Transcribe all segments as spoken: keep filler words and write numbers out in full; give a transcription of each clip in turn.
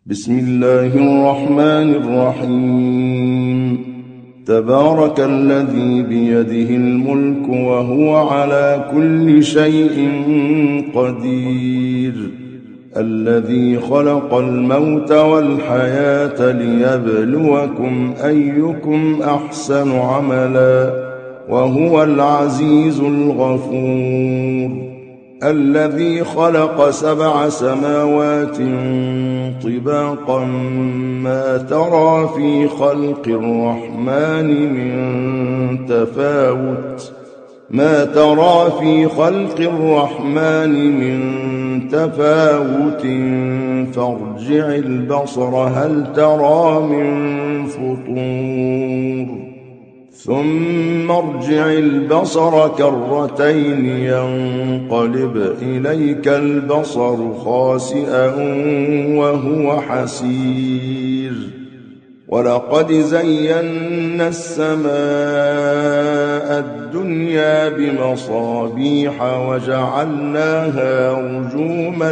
بسم الله الرحمن الرحيم. تبارك الذي بيده الملك وهو على كل شيء قدير، الذي خلق الموت والحياة ليبلوكم أيكم أحسن عملا، وهو العزيز الغفور. الذي خلق سبع سماوات طباقا ما ترى في خلق الرحمن من تفاوت ما ترى في خلق الرحمن من تفاوت فارجع البصر هل ترى من فطور، ثم ارجع البصر كرتين ينقلب إليك البصر خاسئا وهو حسير. ولقد زينا السماء الدنيا بمصابيح وجعلناها رجوما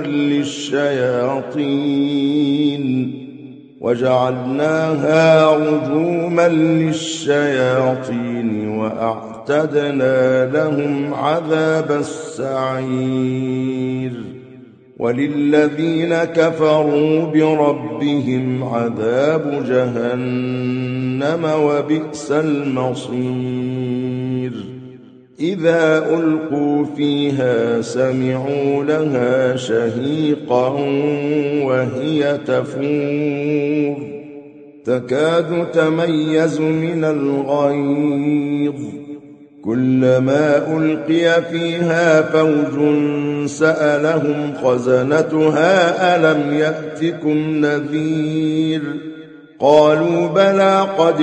للشياطين وجعلناها رجوما للشياطين وأعتدنا لهم عذاب السعير. وللذين كفروا بربهم عذاب جهنم وبئس المصير. إذا ألقوا فيها سمعوا لها شهيقا وهي تفور تكاد تميز من الغيظ، كلما ألقي فيها فوج سألهم خزنتها ألم يأتكم نذير، قالوا بلى قد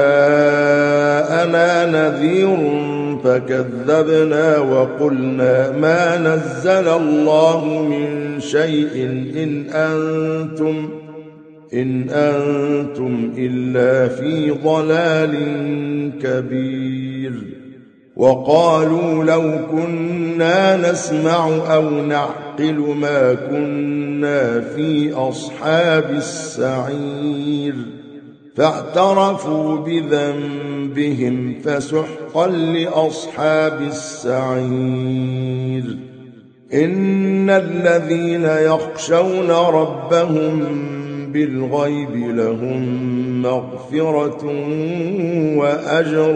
جاءنا نذير فكذبنا وقلنا ما نزل الله من شيء إن أنتم إن أنتم إلا في ضلال كبير. وقالوا لو كنا نسمع أو نعقل ما كنا في أصحاب السعير، فاعترفوا بذنبهم فسحقا لأصحاب السعير. إن الذين يخشون ربهم بالغيب لهم مغفرة وأجر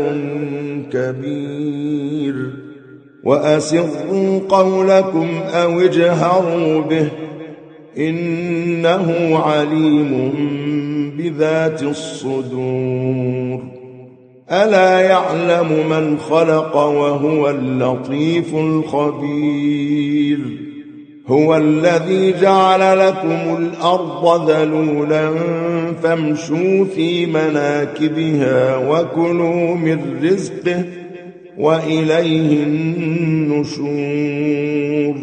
كبير. وأسروا قولكم أو اجهروا به إنه عليم بذات الصدور. ألا يعلم من خلق وهو اللطيف الخبير. هو الذي جعل لكم الأرض ذلولا فامشوا في مناكبها وكلوا من رزقه وإليه النشور.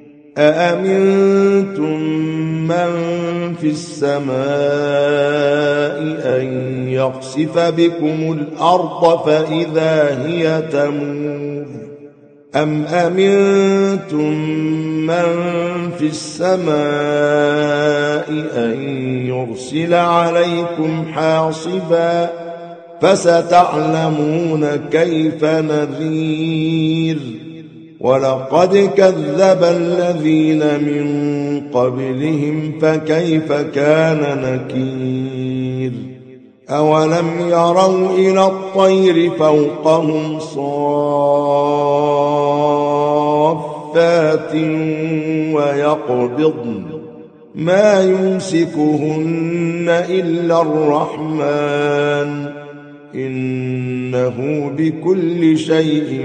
أأمنتم من في السماء أن يخسف بكم الأرض فإذا هي تمور، أم أمنتم من في السماء أن يرسل عليكم حاصبا فستعلمون كيف نذير. ولقد كذب الذين من قبلهم فكيف كان نكير. أولم يروا إلى الطير فوقهم صافات ويقبضن ما يمسكهن إلا الرحمن إنه بكل شيء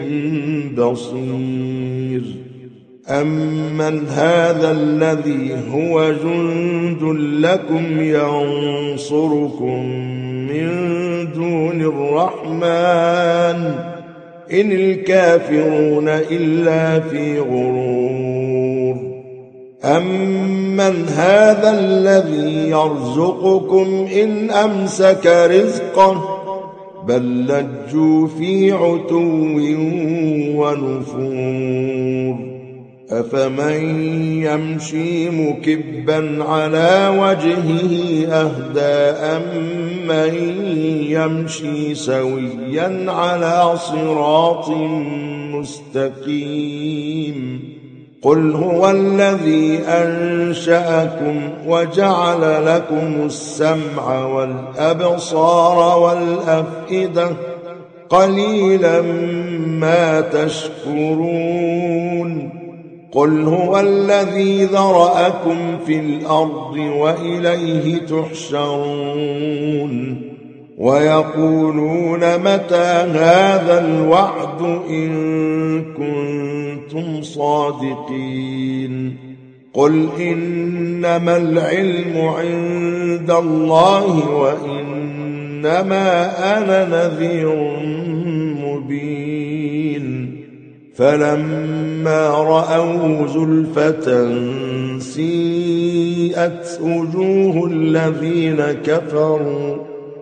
بصير. أمن هذا الذي هو جند لكم ينصركم من دون الرحمن إن الكافرون إلا في غرور. أمن هذا الذي يرزقكم إن أمسك رزقه بل لجوا في عتو ونفور. أفمن يمشي مكبا على وجهه أهدى أمن يمشي سويا على صراط مستقيم قل هو الذي أنشأكم وجعل لكم السمع والأبصار والأفئدة قليلا ما تشكرون قل هو الذي ذرأكم في الأرض وإليه تحشرون ويقولون متى هذا الوعد إن كنتم صادقين قل إنما العلم عند الله وإنما أنا نذير مبين فلما رأوا زلفة سيئت وجوه الذين كفروا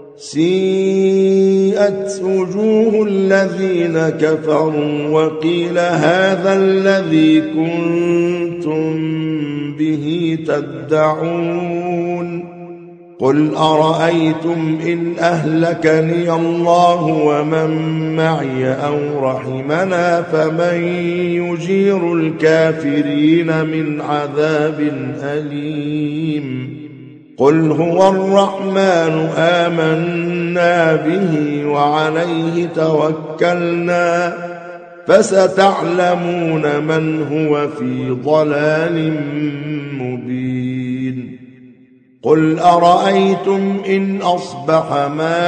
سيئت وجوه الذين كفروا وقيل هذا الذي كنتم به تدعون قل أرأيتم إن أهلكني الله ومن معي أو رحمنا فمن يجير الكافرين من عذاب أليم قل هو الرحمن آمنا به وعليه توكلنا فستعلمون من هو في ضلال مبين قل أرأيتم إن أصبح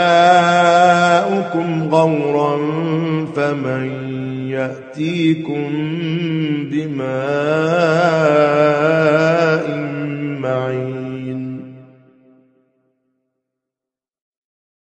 ماؤكم غورا فمن يأتيكم بماء معين